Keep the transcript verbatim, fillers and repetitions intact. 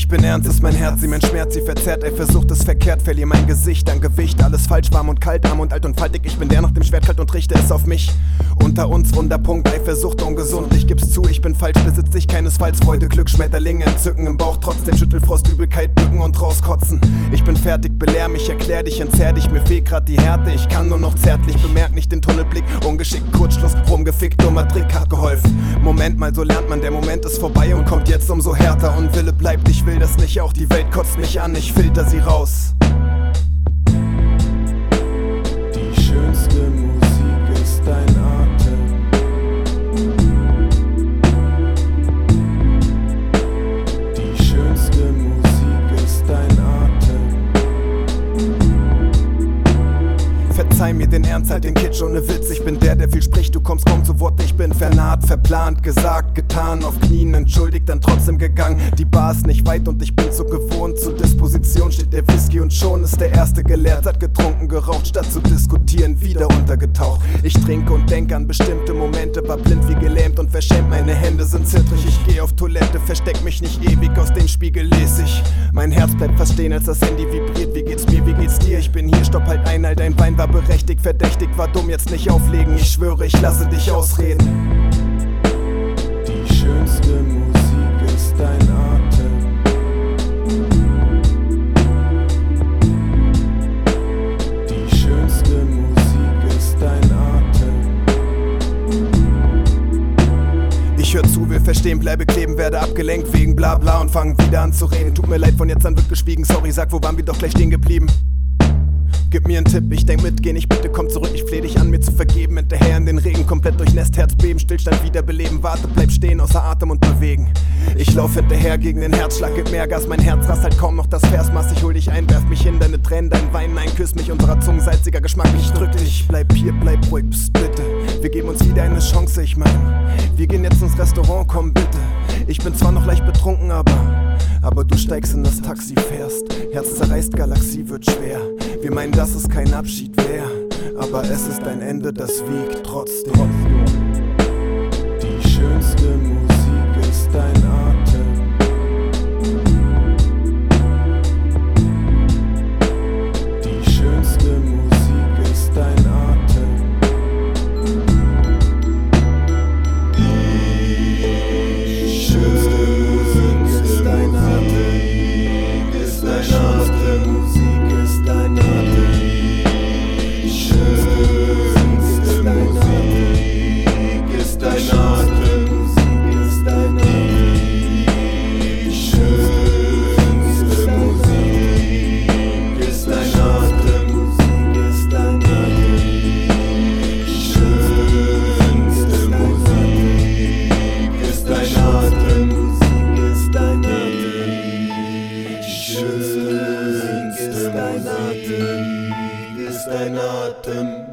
Ich bin ernst, ist mein Herz, sie mein Schmerz, sie verzerrt, ey, versucht es verkehrt, verlier mein Gesicht an Gewicht, alles falsch, warm und kalt, arm und alt und faltig, ich bin der nach dem Schwert kalt und richte es auf mich. Unter uns Wunderpunkt, Eifersucht ungesund, ich gib's zu, ich bin falsch, besitz ich keinesfalls Freude, Glück, Schmetterlinge, Entzücken im Bauch, trotzdem Schüttelfrost, Übelkeit, bücken und rauskotzen. Ich bin fertig, belehr mich, erklär dich, entzerr dich, mir fehlt grad die Härte, ich kann nur noch zärtlich, bemerk nicht den Tunnelblick, ungeschickt, Kurzschluss, rumgefickt, dummer Trick hat geholfen. Moment mal, so lernt man, der Moment ist vorbei und kommt jetzt umso härter und Wille bleibt, ich will das nicht, auch die Welt kotzt mich an, ich filter sie raus. Die schönste Musik ist dein Atem. Die schönste Musik ist dein Atem. Verzeih mir den Ernst, halt den Kitsch ohne Witz. Ich bin der, der viel spricht, du kommst kaum zu Wort. Ich bin vernarrt, verplant, gesagt, getan, auf Knien entschuldigt, dann trotzdem gegangen. Die Bar ist nicht weit und ich bin so gewohnt. Zur Disposition steht der Whisky und schon ist der Erste geleert. Hat getrunken, geraucht, statt zu diskutieren, wieder untergetaucht. Ich trinke und denke an bestimmte Momente, war blind wie gelähmt und verschämt. Meine Hände sind zittrig, ich geh auf Toilette, versteck mich nicht ewig, aus dem Spiegel lese ich. Mein Herz bleibt fast stehen, als das Handy vibriert. Wie geht's mir, wie geht's dir? Ich bin hier, stopp halt ein, all dein Wein war berechtigt, verdächtig, war dumm, jetzt nicht auflegen. Ich schwöre, ich lasse dich ausreden. Die schönste Musik ist dein Atem. Die schönste Musik ist dein Atem. Ich hör zu, will verstehen, bleibe kleben, werde abgelenkt wegen bla bla und fangen wieder an zu reden. Tut mir leid, von jetzt an wird geschwiegen, sorry, sag, wo waren wir doch gleich stehen geblieben? Gib mir einen Tipp, ich denk mit, geh nicht, bitte komm zurück, ich fleh dich an, mir zu vergeben. Hinterher in den Regen, komplett durchnässt, Herz beben, Stillstand wiederbeleben. Warte, bleib stehen, außer Atem und bewegen. Ich lauf hinterher gegen den Herzschlag, gib mehr Gas, mein Herz rast halt kaum noch das Versmaß. Ich hol dich ein, werf mich hin, deine Tränen, dein Wein, nein, küss mich, unserer Zunge salziger Geschmack. Ich drück dich, bleib hier, bleib ruhig, psst, bitte. Wir geben uns wieder eine Chance, ich mein. Wir gehen jetzt ins Restaurant, komm bitte. Ich bin zwar noch leicht betrunken, aber Aber du steigst in das Taxi, fährst. Herz zerreißt, Galaxie wird schwer. Wir meinen, dass es kein Abschied wäre, aber es ist ein Ende, das wiegt trotzdem. Die schönste Musik ist dein Atem. Die schönste Musik ist dein Atem. Die schönste Musik ist dein Atem. Ist dein Atem. Musik ist dein Atem. Die schönste Musik ist dein Atem. Musik ist dein Atem. Die schönste Musik ist dein Atem. Musik ist dein Atem. Die schönste Musik ist dein Atem. Musik ist dein Atem. Die schönste Musik ist dein Atem. Ist dein Atem.